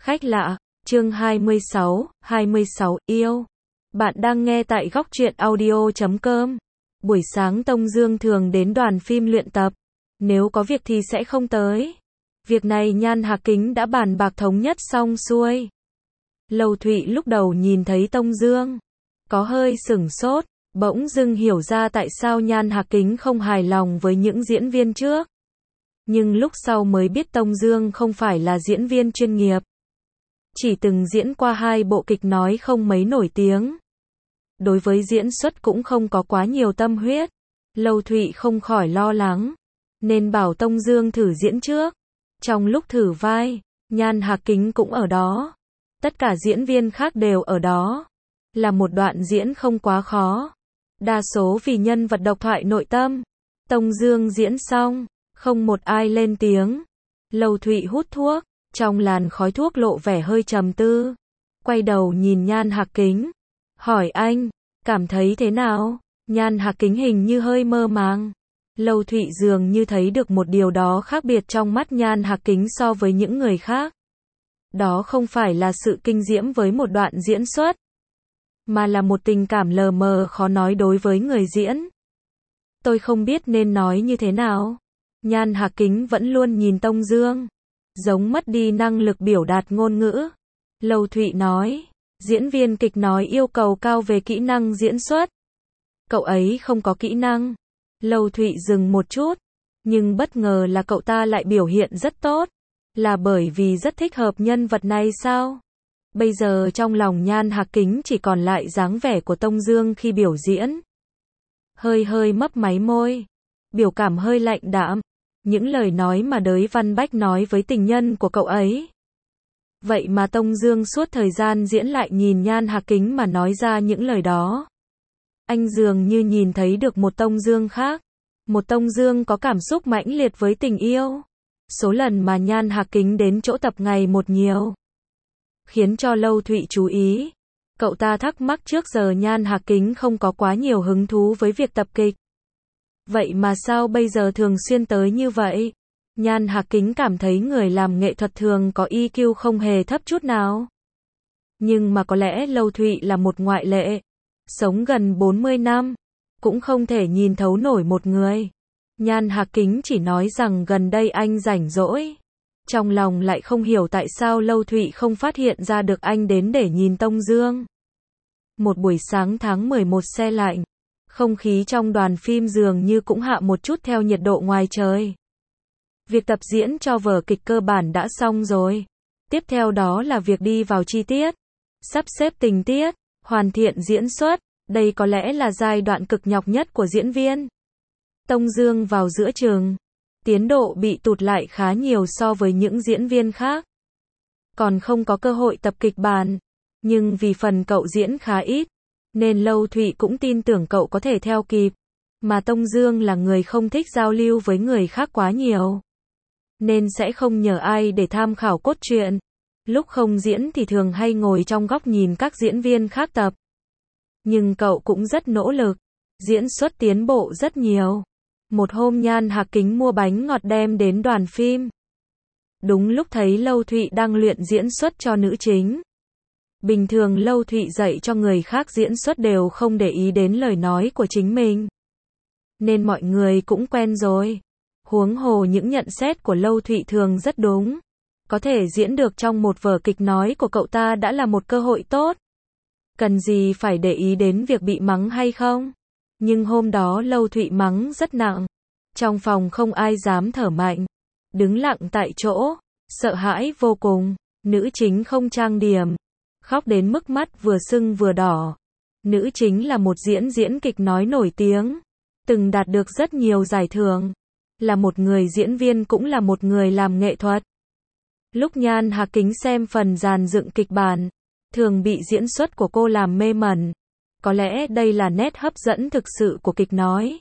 Khách lạ, chương 26, yêu. Bạn đang nghe tại góc truyện audio.com. Buổi sáng Tông Dương thường đến đoàn phim luyện tập. Nếu có việc thì sẽ không tới. Việc này Nhan Hạc Kính đã bàn bạc thống nhất xong xuôi. Lâu Thụy lúc đầu nhìn thấy Tông Dương, có hơi sửng sốt, bỗng dưng hiểu ra tại sao Nhan Hạc Kính không hài lòng với những diễn viên trước. Nhưng lúc sau mới biết Tông Dương không phải là diễn viên chuyên nghiệp. Chỉ từng diễn qua 2 bộ kịch nói không mấy nổi tiếng. Đối với diễn xuất cũng không có quá nhiều tâm huyết. Lâu Thụy không khỏi lo lắng, nên bảo Tông Dương thử diễn trước. Trong lúc thử vai, Nhan Hạc Kính cũng ở đó. Tất cả diễn viên khác đều ở đó. Là một đoạn diễn không quá khó. Đa số vì nhân vật độc thoại nội tâm. Tông Dương diễn xong, không một ai lên tiếng. Lâu Thụy hút thuốc, trong làn khói thuốc lộ vẻ hơi trầm tư. Quay đầu nhìn Nhan Hạc Kính, hỏi anh, cảm thấy thế nào? Nhan Hạc Kính hình như hơi mơ màng. Lâu Thụy dường như thấy được một điều đó khác biệt trong mắt Nhan Hạc Kính so với những người khác. Đó không phải là sự kinh diễm với một đoạn diễn xuất, mà là một tình cảm lờ mờ khó nói đối với người diễn. Tôi không biết nên nói như thế nào. Nhan Hạc Kính vẫn luôn nhìn Tông Dương, giống mất đi năng lực biểu đạt ngôn ngữ. Lâu Thụy nói, diễn viên kịch nói yêu cầu cao về kỹ năng diễn xuất. Cậu ấy không có kỹ năng. Lâu Thụy dừng một chút, nhưng bất ngờ là cậu ta lại biểu hiện rất tốt. Là bởi vì rất thích hợp nhân vật này sao? Bây giờ trong lòng Nhan Hạc Kính chỉ còn lại dáng vẻ của Tông Dương khi biểu diễn. Hơi mấp máy môi, biểu cảm hơi lạnh đạm. Những lời nói mà Đới Văn Bách nói với tình nhân của cậu ấy. Vậy mà Tông Dương suốt thời gian diễn lại nhìn Nhan Hạc Kính mà nói ra những lời đó. Anh dường như nhìn thấy được một Tông Dương khác. Một Tông Dương có cảm xúc mãnh liệt với tình yêu. Số lần mà Nhan Hạc Kính đến chỗ tập ngày một nhiều, khiến cho Lâu Thụy chú ý. Cậu ta thắc mắc trước giờ Nhan Hạc Kính không có quá nhiều hứng thú với việc tập kịch. Vậy mà sao bây giờ thường xuyên tới như vậy? Nhan Hạc Kính cảm thấy người làm nghệ thuật thường có EQ không hề thấp chút nào. Nhưng mà có lẽ Lâu Thụy là một ngoại lệ. Sống gần 40 năm, cũng không thể nhìn thấu nổi một người. Nhan Hạc Kính chỉ nói rằng gần đây anh rảnh rỗi. Trong lòng lại không hiểu tại sao Lâu Thụy không phát hiện ra được anh đến để nhìn Tông Dương. Một buổi sáng tháng 11 se lạnh. Không khí trong đoàn phim dường như cũng hạ một chút theo nhiệt độ ngoài trời. Việc tập diễn cho vở kịch cơ bản đã xong rồi. Tiếp theo đó là việc đi vào chi tiết, sắp xếp tình tiết, hoàn thiện diễn xuất. Đây có lẽ là giai đoạn cực nhọc nhất của diễn viên. Tông Dương vào giữa chừng. Tiến độ bị tụt lại khá nhiều so với những diễn viên khác. Còn không có cơ hội tập kịch bản. Nhưng vì phần cậu diễn khá ít, nên Lâu Thụy cũng tin tưởng cậu có thể theo kịp. Mà Tông Dương là người không thích giao lưu với người khác quá nhiều, nên sẽ không nhờ ai để tham khảo cốt truyện. Lúc không diễn thì thường hay ngồi trong góc nhìn các diễn viên khác tập. Nhưng cậu cũng rất nỗ lực. Diễn xuất tiến bộ rất nhiều. Một hôm Nhan Hạc Kính mua bánh ngọt đem đến đoàn phim. Đúng lúc thấy Lâu Thụy đang luyện diễn xuất cho nữ chính. Bình thường Lâu Thụy dạy cho người khác diễn xuất đều không để ý đến lời nói của chính mình, nên mọi người cũng quen rồi. Huống hồ những nhận xét của Lâu Thụy thường rất đúng. Có thể diễn được trong một vở kịch nói của cậu ta đã là một cơ hội tốt. Cần gì phải để ý đến việc bị mắng hay không? Nhưng hôm đó Lâu Thụy mắng rất nặng. Trong phòng không ai dám thở mạnh. Đứng lặng tại chỗ, sợ hãi vô cùng. Nữ chính không trang điểm, khóc đến mức mắt vừa sưng vừa đỏ. Nữ chính là một diễn kịch nói nổi tiếng, từng đạt được rất nhiều giải thưởng. Là một người diễn viên cũng là một người làm nghệ thuật. Lúc Nhan Hạc Kính xem phần dàn dựng kịch bản, thường bị diễn xuất của cô làm mê mẩn. Có lẽ đây là nét hấp dẫn thực sự của kịch nói.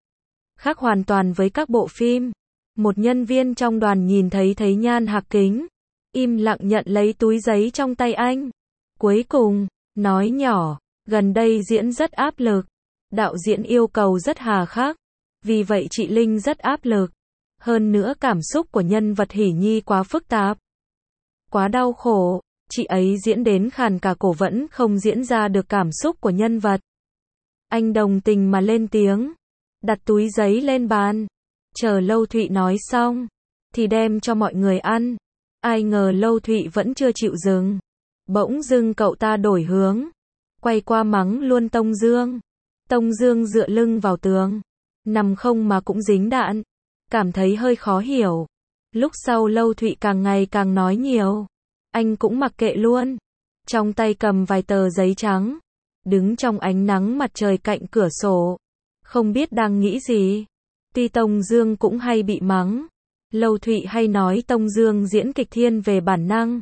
Khác hoàn toàn với các bộ phim. Một nhân viên trong đoàn nhìn thấy Nhan Hạc Kính, im lặng nhận lấy túi giấy trong tay anh. Cuối cùng, nói nhỏ, gần đây diễn rất áp lực. Đạo diễn yêu cầu rất hà khắc. Vì vậy chị Linh rất áp lực. Hơn nữa cảm xúc của nhân vật Hỷ Nhi quá phức tạp. Quá đau khổ, chị ấy diễn đến khàn cả cổ vẫn không diễn ra được cảm xúc của nhân vật. Anh đồng tình mà lên tiếng, đặt túi giấy lên bàn, chờ Lâu Thụy nói xong, thì đem cho mọi người ăn. Ai ngờ Lâu Thụy vẫn chưa chịu dừng. Bỗng dưng cậu ta đổi hướng, quay qua mắng luôn Tông Dương. Tông Dương dựa lưng vào tường, nằm không mà cũng dính đạn, cảm thấy hơi khó hiểu. Lúc sau Lâu Thụy càng ngày càng nói nhiều, anh cũng mặc kệ luôn, trong tay cầm vài tờ giấy trắng, đứng trong ánh nắng mặt trời cạnh cửa sổ, không biết đang nghĩ gì. Tuy Tông Dương cũng hay bị mắng, Lâu Thụy hay nói Tông Dương diễn kịch thiên về bản năng,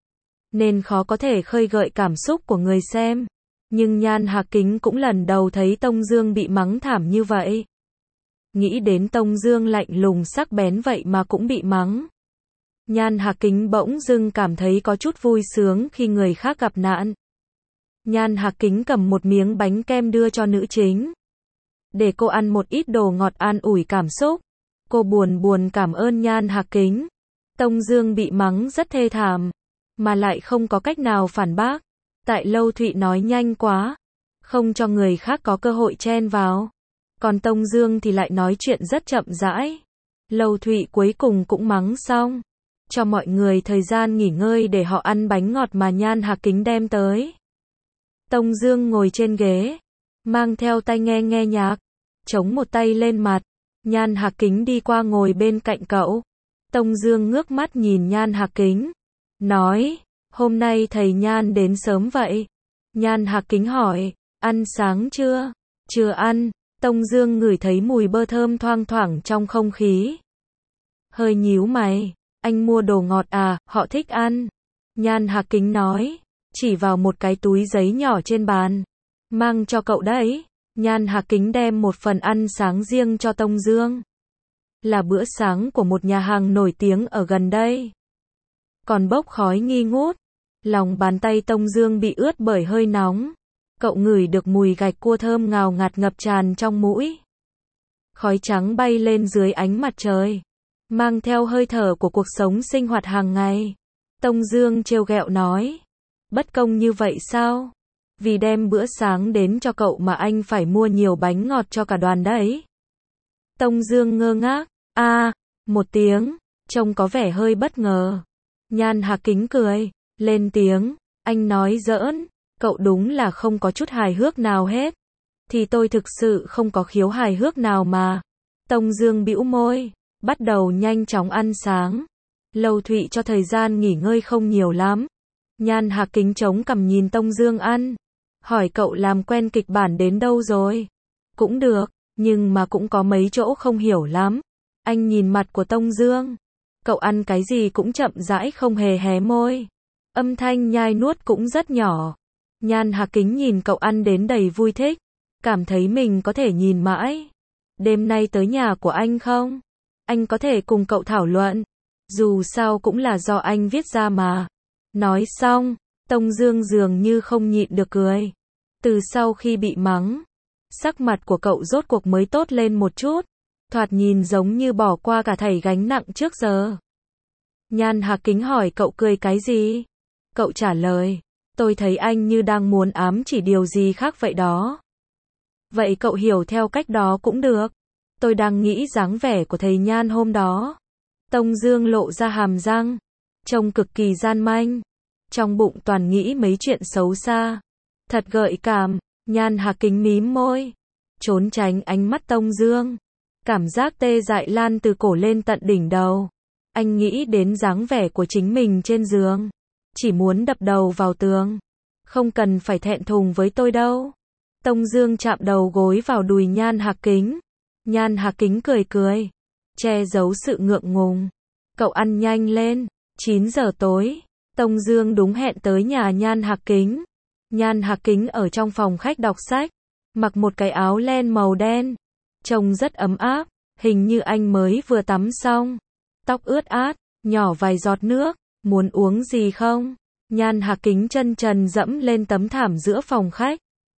nên khó có thể khơi gợi cảm xúc của người xem. Nhưng Nhan Hạc Kính cũng lần đầu thấy Tông Dương bị mắng thảm như vậy. Nghĩ đến Tông Dương lạnh lùng sắc bén vậy mà cũng bị mắng. Nhan Hạc Kính bỗng dưng cảm thấy có chút vui sướng khi người khác gặp nạn. Nhan Hạc Kính cầm một miếng bánh kem đưa cho nữ chính, để cô ăn một ít đồ ngọt an ủi cảm xúc. Cô buồn buồn cảm ơn Nhan Hạc Kính. Tông Dương bị mắng rất thê thảm, mà lại không có cách nào phản bác. Tại Lâu Thụy nói nhanh quá, không cho người khác có cơ hội chen vào. Còn Tông Dương thì lại nói chuyện rất chậm rãi. Lâu Thụy cuối cùng cũng mắng xong, cho mọi người thời gian nghỉ ngơi để họ ăn bánh ngọt mà Nhan Hạc Kính đem tới. Tông Dương ngồi trên ghế, mang theo tai nghe nghe nhạc, chống một tay lên mặt. Nhan Hạc Kính đi qua ngồi bên cạnh cậu. Tông Dương ngước mắt nhìn Nhan Hạc Kính, nói, hôm nay thầy Nhan đến sớm vậy. Nhan Hạc Kính hỏi, ăn sáng chưa? Chưa ăn. Tông Dương ngửi thấy mùi bơ thơm thoang thoảng trong không khí, hơi nhíu mày, anh mua đồ ngọt à, họ thích ăn. Nhan Hạc Kính nói, chỉ vào một cái túi giấy nhỏ trên bàn, mang cho cậu đấy. Nhan Hạc Kính đem một phần ăn sáng riêng cho Tông Dương, là bữa sáng của một nhà hàng nổi tiếng ở gần đây, còn bốc khói nghi ngút. Lòng bàn tay Tông Dương bị ướt bởi hơi nóng. Cậu ngửi được mùi gạch cua thơm ngào ngạt ngập tràn trong mũi. Khói trắng bay lên dưới ánh mặt trời, mang theo hơi thở của cuộc sống sinh hoạt hàng ngày. Tông Dương trêu ghẹo nói, bất công như vậy sao? Vì đem bữa sáng đến cho cậu mà anh phải mua nhiều bánh ngọt cho cả đoàn đấy. Tông Dương ngơ ngác, một tiếng, trông có vẻ hơi bất ngờ. Nhan Hạc Kính cười, lên tiếng, anh nói giỡn, cậu đúng là không có chút hài hước nào hết. Thì tôi thực sự không có khiếu hài hước nào mà. Tông Dương bĩu môi, bắt đầu nhanh chóng ăn sáng. Lâu Thụy cho thời gian nghỉ ngơi không nhiều lắm. Nhan Hạc Kính chống cằm nhìn Tông Dương ăn, hỏi cậu làm quen kịch bản đến đâu rồi? Cũng được, nhưng mà cũng có mấy chỗ không hiểu lắm. Anh nhìn mặt của Tông Dương, cậu ăn cái gì cũng chậm rãi không hề hé môi. Âm thanh nhai nuốt cũng rất nhỏ. Nhan Hạc Kính nhìn cậu ăn đến đầy vui thích, cảm thấy mình có thể nhìn mãi. Đêm nay tới nhà của anh không? Anh có thể cùng cậu thảo luận. Dù sao cũng là do anh viết ra mà. Nói xong, Tông Dương dường như không nhịn được cười. Từ sau khi bị mắng, sắc mặt của cậu rốt cuộc mới tốt lên một chút, thoạt nhìn giống như bỏ qua cả thảy gánh nặng trước giờ. Nhan Hạc Kính hỏi cậu cười cái gì? Cậu trả lời, tôi thấy anh như đang muốn ám chỉ điều gì khác vậy đó. Vậy cậu hiểu theo cách đó cũng được. Tôi đang nghĩ dáng vẻ của thầy Nhan hôm đó. Tông Dương lộ ra hàm răng, trông cực kỳ gian manh, trong bụng toàn nghĩ mấy chuyện xấu xa. Thật gợi cảm. Nhan Hạc Kính mím môi, trốn tránh ánh mắt Tông Dương. Cảm giác tê dại lan từ cổ lên tận đỉnh đầu. Anh nghĩ đến dáng vẻ của chính mình trên giường, chỉ muốn đập đầu vào tường. Không cần phải thẹn thùng với tôi đâu. Tông Dương chạm đầu gối vào đùi Nhan Hạc Kính. Nhan Hạc Kính cười cười, che giấu sự ngượng ngùng. Cậu ăn nhanh lên, 9 giờ tối. Tông Dương đúng hẹn tới nhà Nhan Hạc Kính. Nhan Hạc Kính ở trong phòng khách đọc sách, mặc một cái áo len màu đen, trông rất ấm áp, hình như anh mới vừa tắm xong. Tóc ướt át, nhỏ vài giọt nước, muốn uống gì không? Nhan Hạc Kính chân trần dẫm lên tấm thảm giữa phòng khách.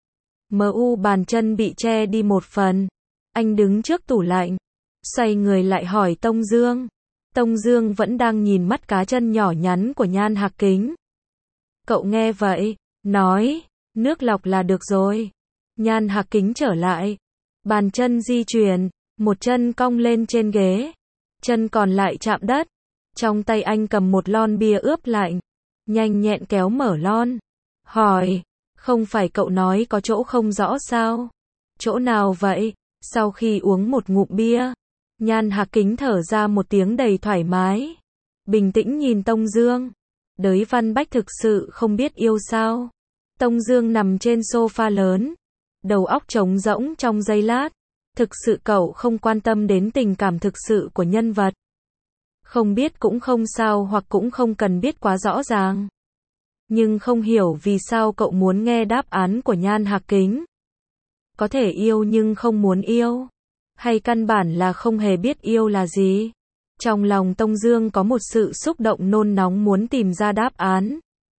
Bàn chân bị che đi một phần. Anh đứng trước tủ lạnh, xoay người lại hỏi Tông Dương, Tông Dương vẫn đang nhìn mắt cá chân nhỏ nhắn của Nhan Hạc Kính. Cậu nghe vậy, nói, nước lọc là được rồi. Nhan Hạc Kính trở lại. Bàn chân di chuyển, một chân cong lên trên ghế. Chân còn lại chạm đất. Trong tay anh cầm một lon bia ướp lạnh. Nhanh nhẹn kéo mở lon. Hỏi, không phải cậu nói có chỗ không rõ sao? Chỗ nào vậy? Sau khi uống một ngụm bia, Nhan Hạc Kính thở ra một tiếng đầy thoải mái. Bình tĩnh nhìn Tông Dương. Đới Văn Bách thực sự không biết yêu sao? Tông Dương nằm trên sofa lớn. Đầu óc trống rỗng trong giây lát. Thực sự cậu không quan tâm đến tình cảm thực sự của nhân vật. Không biết cũng không sao hoặc cũng không cần biết quá rõ ràng. Nhưng không hiểu vì sao cậu muốn nghe đáp án của Nhan Hạc Kính. Có thể yêu nhưng không muốn yêu. Hay căn bản là không hề biết yêu là gì. Trong lòng Tông Dương có một sự xúc động nôn nóng muốn tìm ra đáp án.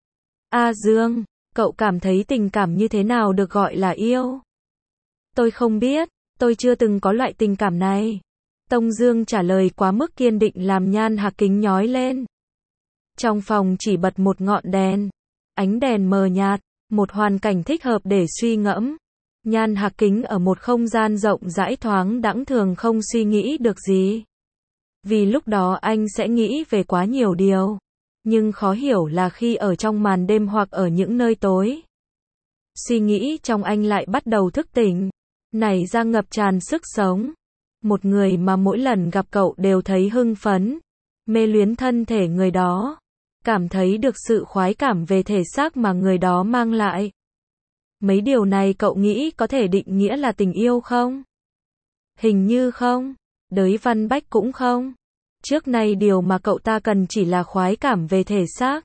A Dương, cậu cảm thấy tình cảm như thế nào được gọi là yêu? Tôi không biết, tôi chưa từng có loại tình cảm này. Tông Dương trả lời quá mức kiên định làm Nhan Hạc Kính nhói lên. Trong phòng chỉ bật một ngọn đèn. Ánh đèn mờ nhạt, một hoàn cảnh thích hợp để suy ngẫm. Nhan Hạc Kính ở một không gian rộng rãi thoáng đãng thường không suy nghĩ được gì. Vì lúc đó anh sẽ nghĩ về quá nhiều điều. Nhưng khó hiểu là khi ở trong màn đêm hoặc ở những nơi tối, suy nghĩ trong anh lại bắt đầu thức tỉnh, nảy ra ngập tràn sức sống. Một người mà mỗi lần gặp cậu đều thấy hưng phấn, mê luyến thân thể người đó, cảm thấy được sự khoái cảm về thể xác mà người đó mang lại. Mấy điều này cậu nghĩ có thể định nghĩa là tình yêu không? Hình như không. Đới Văn Bách cũng không. Trước nay điều mà cậu ta cần chỉ là khoái cảm về thể xác.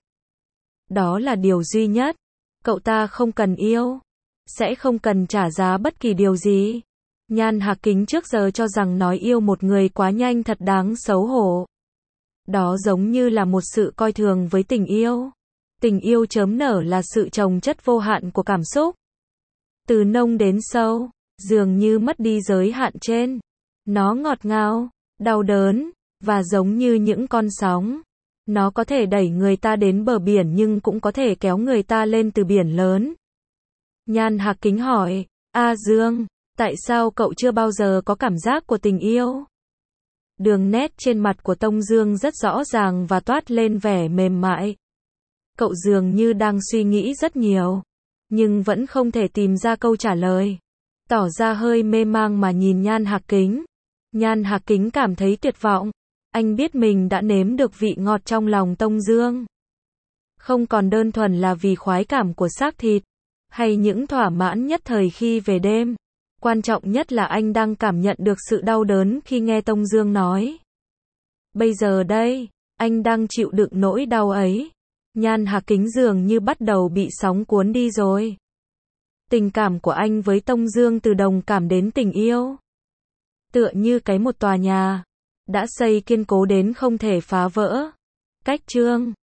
Đó là điều duy nhất. Cậu ta không cần yêu. Sẽ không cần trả giá bất kỳ điều gì. Nhan Hạc Kính trước giờ cho rằng nói yêu một người quá nhanh thật đáng xấu hổ. Đó giống như là một sự coi thường với tình yêu. Tình yêu chớm nở là sự chồng chất vô hạn của cảm xúc. Từ nông đến sâu, dường như mất đi giới hạn trên. Nó ngọt ngào, đau đớn, và giống như những con sóng. Nó có thể đẩy người ta đến bờ biển nhưng cũng có thể kéo người ta lên từ biển lớn. Nhan Hạc Kính hỏi, A Dương, tại sao cậu chưa bao giờ có cảm giác của tình yêu? Đường nét trên mặt của Tông Dương rất rõ ràng và toát lên vẻ mềm mại. Cậu dường như đang suy nghĩ rất nhiều, nhưng vẫn không thể tìm ra câu trả lời. Tỏ ra hơi mê mang mà nhìn Nhan Hạc Kính. Nhan Hạc Kính cảm thấy tuyệt vọng. Anh biết mình đã nếm được vị ngọt trong lòng Tông Dương. Không còn đơn thuần là vì khoái cảm của xác thịt, hay những thỏa mãn nhất thời khi về đêm. Quan trọng nhất là anh đang cảm nhận được sự đau đớn khi nghe Tông Dương nói. Bây giờ đây, anh đang chịu đựng nỗi đau ấy. Nhan Hạc Kính dường như bắt đầu bị sóng cuốn đi rồi. Tình cảm của anh với Tông Dương từ đồng cảm đến tình yêu. Tựa như một tòa nhà đã xây kiên cố đến không thể phá vỡ. Cách chương